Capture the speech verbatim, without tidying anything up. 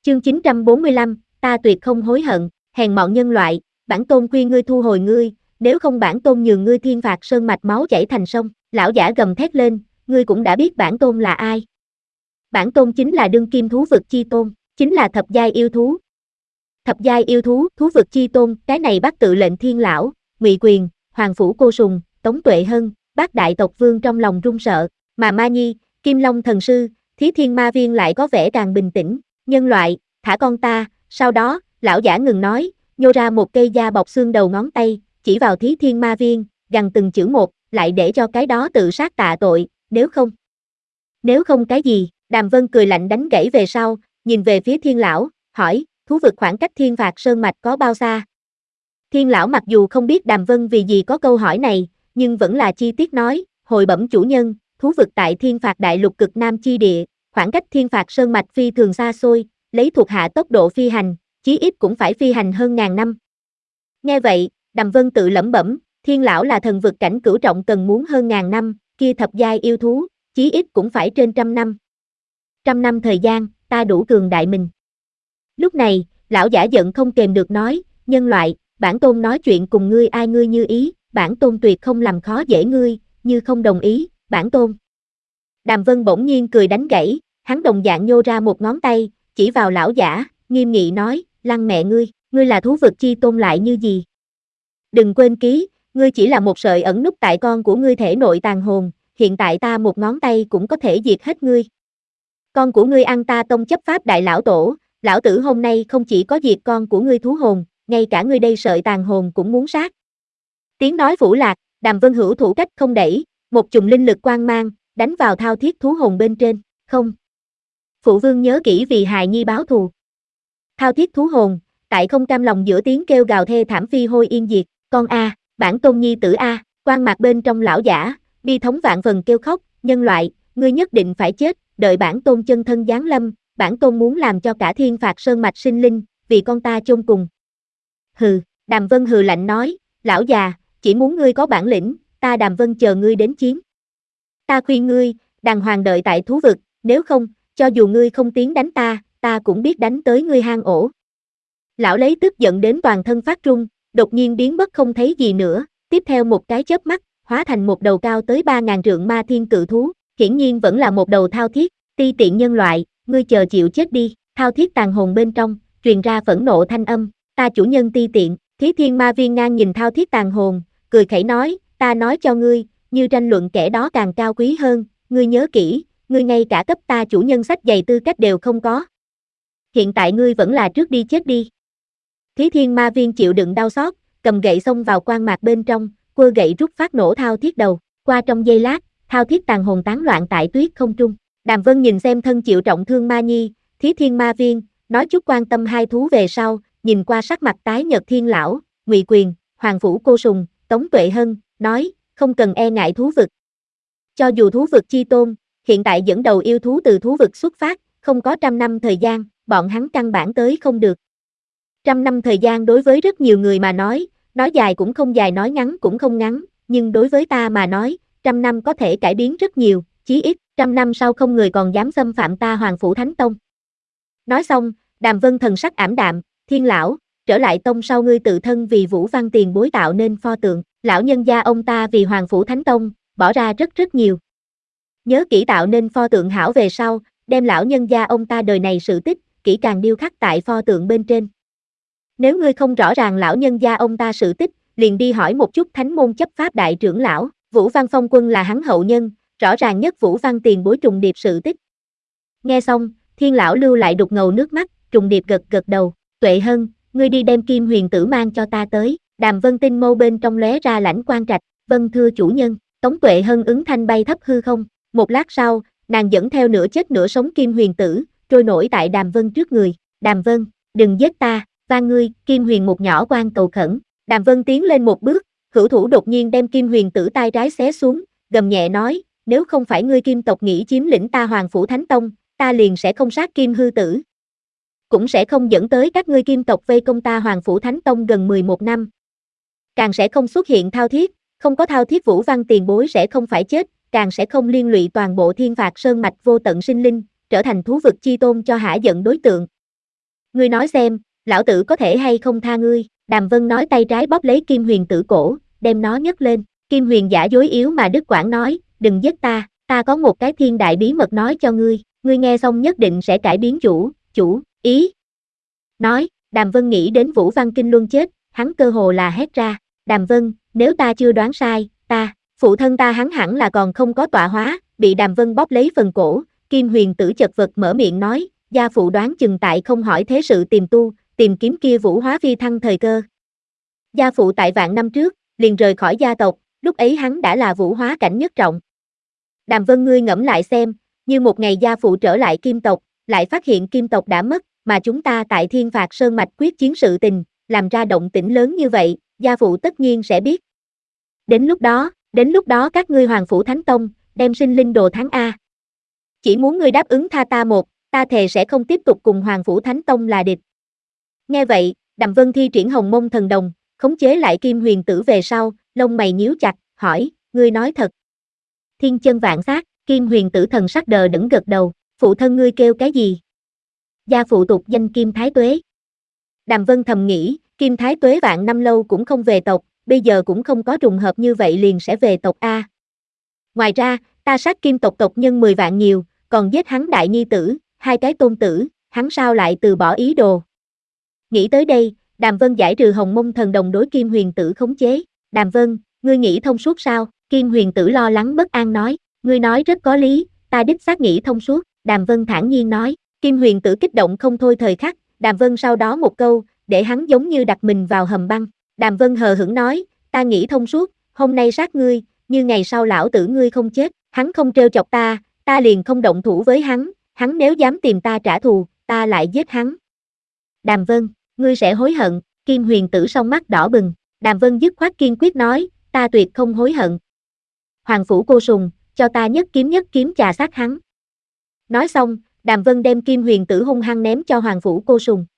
Chương chín trăm bốn mươi lăm, ta tuyệt không hối hận, hèn mọn nhân loại, bản tôn khuyên ngươi thu hồi ngươi, nếu không bản tôn nhường ngươi thiên phạt sơn mạch máu chảy thành sông. Lão giả gầm thét lên, ngươi cũng đã biết bản tôn là ai. Bản tôn chính là đương kim thú vực chi tôn, chính là thập giai yêu thú. Thập giai yêu thú, thú vực chi tôn, cái này bắt tự lệnh thiên lão, Ngụy Quyền, Hoàng Phủ Cô Sùng, Tống Tuệ Hân, bát đại tộc vương trong lòng run sợ, mà Ma Nhi, Kim Long thần sư, Thí Thiên Ma Viên lại có vẻ càng bình tĩnh. Nhân loại, thả con ta. Sau đó, lão giả ngừng nói, nhô ra một cây da bọc xương đầu ngón tay, chỉ vào Thí Thiên Ma Viên, gằn từng chữ một, lại để cho cái đó tự sát tạ tội, nếu không. Nếu không cái gì? Đàm Vân cười lạnh đánh gãy về sau, nhìn về phía Thiên lão, hỏi, thú vực khoảng cách thiên phạt sơn mạch có bao xa? Thiên lão mặc dù không biết Đàm Vân vì gì có câu hỏi này, nhưng vẫn là chi tiết nói, hồi bẩm chủ nhân, thú vực tại thiên phạt đại lục cực nam chi địa, khoảng cách thiên phạt sơn mạch phi thường xa xôi, lấy thuộc hạ tốc độ phi hành, chí ít cũng phải phi hành hơn ngàn năm. Nghe vậy, Đàm Vân tự lẩm bẩm, Thiên lão là thần vực cảnh cửu trọng cần muốn hơn ngàn năm, kia thập giai yêu thú, chí ít cũng phải trên trăm năm. Trăm năm thời gian, ta đủ cường đại mình. Lúc này, lão giả giận không kềm được nói, nhân loại, bản tôn nói chuyện cùng ngươi ai ngươi như ý, bản tôn tuyệt không làm khó dễ ngươi, như không đồng ý, bản tôn. Đàm Vân bỗng nhiên cười đánh gãy, hắn đồng dạng nhô ra một ngón tay, chỉ vào lão giả, nghiêm nghị nói, lăng mẹ ngươi, ngươi là thú vực chi tôn lại như gì? Đừng quên ký, ngươi chỉ là một sợi ẩn núp tại con của ngươi thể nội tàn hồn, hiện tại ta một ngón tay cũng có thể diệt hết ngươi. Con của ngươi ăn ta tông chấp pháp đại lão tổ, lão tử hôm nay không chỉ có diệt con của ngươi thú hồn, ngay cả ngươi đây sợi tàn hồn cũng muốn sát. Tiếng nói phủ lạc, Đàm Vân hữu thủ cách không đẩy, một chùm linh lực quang mang, đánh vào thao thiết thú hồn bên trên, không. Phụ vương nhớ kỹ vì hài nhi báo thù. Thao thiết thú hồn, tại không cam lòng giữa tiếng kêu gào thê thảm phi hôi yên diệt, con A, bản tôn nhi tử A, quan mạc bên trong lão giả, bi thống vạn phần kêu khóc, nhân loại, ngươi nhất định phải chết, đợi bản tôn chân thân giáng lâm, bản tôn muốn làm cho cả thiên phạt sơn mạch sinh linh, vì con ta chôn cùng. Hừ, Đàm Vân hừ lạnh nói, lão già, chỉ muốn ngươi có bản lĩnh, ta Đàm Vân chờ ngươi đến chiến. Ta khuyên ngươi, đàng hoàng đợi tại thú vực, nếu không, cho dù ngươi không tiến đánh ta, ta cũng biết đánh tới ngươi hang ổ. Lão lấy tức giận đến toàn thân phát run, đột nhiên biến mất không thấy gì nữa, tiếp theo một cái chớp mắt, hóa thành một đầu cao tới ba ngàn trượng ma thiên cự thú, hiển nhiên vẫn là một đầu thao thiết, ti tiện nhân loại, ngươi chờ chịu chết đi, thao thiết tàn hồn bên trong, truyền ra phẫn nộ thanh âm, ta chủ nhân ti tiện, Thí Thiên Ma Viên ngang nhìn thao thiết tàn hồn, cười khẩy nói, ta nói cho ngươi, như tranh luận kẻ đó càng cao quý hơn, ngươi nhớ kỹ, ngươi ngay cả cấp ta chủ nhân sách giày tư cách đều không có. Hiện tại ngươi vẫn là trước đi chết đi. Thí Thiên Ma Viên chịu đựng đau xót, cầm gậy xông vào quan mạc bên trong, quơ gậy rút phát nổ thao thiết đầu, qua trong giây lát, thao thiết tàn hồn tán loạn tại tuyết không trung. Đàm Vân nhìn xem thân chịu trọng thương Ma Nhi, Thí Thiên Ma Viên, nói chút quan tâm hai thú về sau, nhìn qua sắc mặt tái nhợt Thiên lão, Ngụy Quyền, Hoàng Phủ Cô Sùng, Tống Tuệ Hân, nói, không cần e ngại thú vực. Cho dù thú vực chi tôn, hiện tại dẫn đầu yêu thú từ thú vực xuất phát, không có trăm năm thời gian, bọn hắn căn bản tới không được. Trăm năm thời gian đối với rất nhiều người mà nói, nói dài cũng không dài nói ngắn cũng không ngắn, nhưng đối với ta mà nói, trăm năm có thể cải biến rất nhiều, chí ít, trăm năm sau không người còn dám xâm phạm ta Hoàng Phủ Thánh Tông. Nói xong, Đàm Vân thần sắc ảm đạm, Thiên lão, trở lại tông sau ngươi tự thân vì Vũ Văn tiền bối tạo nên pho tượng, lão nhân gia ông ta vì Hoàng Phủ Thánh Tông, bỏ ra rất rất nhiều. Nhớ kỹ tạo nên pho tượng hảo về sau, đem lão nhân gia ông ta đời này sự tích, kỹ càng điêu khắc tại pho tượng bên trên. Nếu ngươi không rõ ràng lão nhân gia ông ta sự tích, liền đi hỏi một chút thánh môn chấp pháp đại trưởng lão, Vũ Văn Phong Quân là hắn hậu nhân, rõ ràng nhất Vũ Văn tiền bối trùng điệp sự tích. Nghe xong, Thiên lão lưu lại đục ngầu nước mắt, trùng điệp gật gật đầu, Tuệ Hân, ngươi đi đem Kim Huyền Tử mang cho ta tới, Đàm Vân tinh mâu bên trong lóe ra lãnh quang trạch, vâng thưa chủ nhân, Tống Tuệ Hân ứng thanh bay thấp hư không, một lát sau, nàng dẫn theo nửa chết nửa sống Kim Huyền Tử, trôi nổi tại Đàm Vân trước người, Đàm Vân, đừng giết ta, van ngươi, Kim Huyền một nhỏ quan cầu khẩn, Đàm Vân tiến lên một bước, hữu thủ đột nhiên đem Kim Huyền Tử tay trái xé xuống, gầm nhẹ nói, nếu không phải ngươi Kim tộc nghĩ chiếm lĩnh ta Hoàng Phủ Thánh Tông, ta liền sẽ không sát Kim hư tử. Cũng sẽ không dẫn tới các ngươi Kim tộc vây công ta Hoàng Phủ Thánh Tông gần mười một năm. Càng sẽ không xuất hiện thao thiết, không có thao thiết Vũ Văn tiền bối sẽ không phải chết, càng sẽ không liên lụy toàn bộ thiên phạt sơn mạch vô tận sinh linh, trở thành thú vực chi tôn cho hả giận đối tượng. Ngươi nói xem, lão tử có thể hay không tha ngươi, Đàm Vân nói tay trái bóp lấy Kim Huyền Tử cổ, đem nó nhấc lên, Kim Huyền giả dối yếu mà đứt quãng nói, đừng giết ta, ta có một cái thiên đại bí mật nói cho ngươi, ngươi nghe xong nhất định sẽ cải biến chủ, chủ, ý. Nói, Đàm Vân nghĩ đến Vũ Văn Kinh Luân chết, hắn cơ hồ là hét ra, Đàm Vân, nếu ta chưa đoán sai, ta, phụ thân ta hắn hẳn là còn không có tọa hóa, bị Đàm Vân bóp lấy phần cổ, Kim Huyền Tử chật vật mở miệng nói, gia phụ đoán chừng tại không hỏi thế sự tìm tu, tìm kiếm kia vũ hóa phi thăng thời cơ. Gia phụ tại vạn năm trước, liền rời khỏi gia tộc, lúc ấy hắn đã là vũ hóa cảnh nhất trọng. Đàm Vân ngươi ngẫm lại xem, như một ngày gia phụ trở lại Kim tộc, lại phát hiện Kim tộc đã mất, mà chúng ta tại Thiên Phạt Sơn Mạch quyết chiến sự tình, làm ra động tĩnh lớn như vậy, gia phụ tất nhiên sẽ biết. Đến lúc đó, đến lúc đó các ngươi Hoàng Phủ Thánh Tông, đem sinh linh đồ thắng A. Chỉ muốn ngươi đáp ứng tha ta một, ta thề sẽ không tiếp tục cùng Hoàng Phủ Thánh Tông là địch. Nghe vậy, Đàm Vân thi triển Hồng Mông Thần Đồng, khống chế lại Kim Huyền Tử về sau, lông mày nhíu chặt, hỏi, ngươi nói thật. Thiên chân vạn sát, Kim Huyền Tử thần sắc đờ đẫn gật đầu, phụ thân ngươi kêu cái gì? Gia phụ tục danh Kim Thái Tuế. Đàm Vân thầm nghĩ, Kim Thái Tuế vạn năm lâu cũng không về tộc, bây giờ cũng không có trùng hợp như vậy liền sẽ về tộc A. Ngoài ra, ta sát Kim tộc tộc nhân mười vạn nhiều, còn giết hắn đại nhi tử, hai cái tôn tử, hắn sao lại từ bỏ ý đồ. Nghĩ tới đây, Đàm Vân giải trừ Hồng Mông Thần Đồng đối Kim Huyền Tử khống chế. Đàm Vân, ngươi nghĩ thông suốt sao? Kim Huyền Tử lo lắng bất an nói, ngươi nói rất có lý, ta đích xác nghĩ thông suốt. Đàm Vân thản nhiên nói, Kim Huyền Tử kích động không thôi thời khắc, Đàm Vân sau đó một câu, để hắn giống như đặt mình vào hầm băng. Đàm Vân hờ hững nói, ta nghĩ thông suốt, hôm nay sát ngươi, như ngày sau lão tử ngươi không chết, hắn không trêu chọc ta, ta liền không động thủ với hắn, hắn nếu dám tìm ta trả thù, ta lại giết hắn. Đàm Vân, ngươi sẽ hối hận, Kim Huyền Tử song mắt đỏ bừng, Đàm Vân dứt khoát kiên quyết nói, ta tuyệt không hối hận. Hoàng Phủ Cô Sùng, cho ta nhất kiếm nhất kiếm chà sát hắn. Nói xong, Đàm Vân đem Kim Huyền Tử hung hăng ném cho Hoàng Phủ Cô Sùng.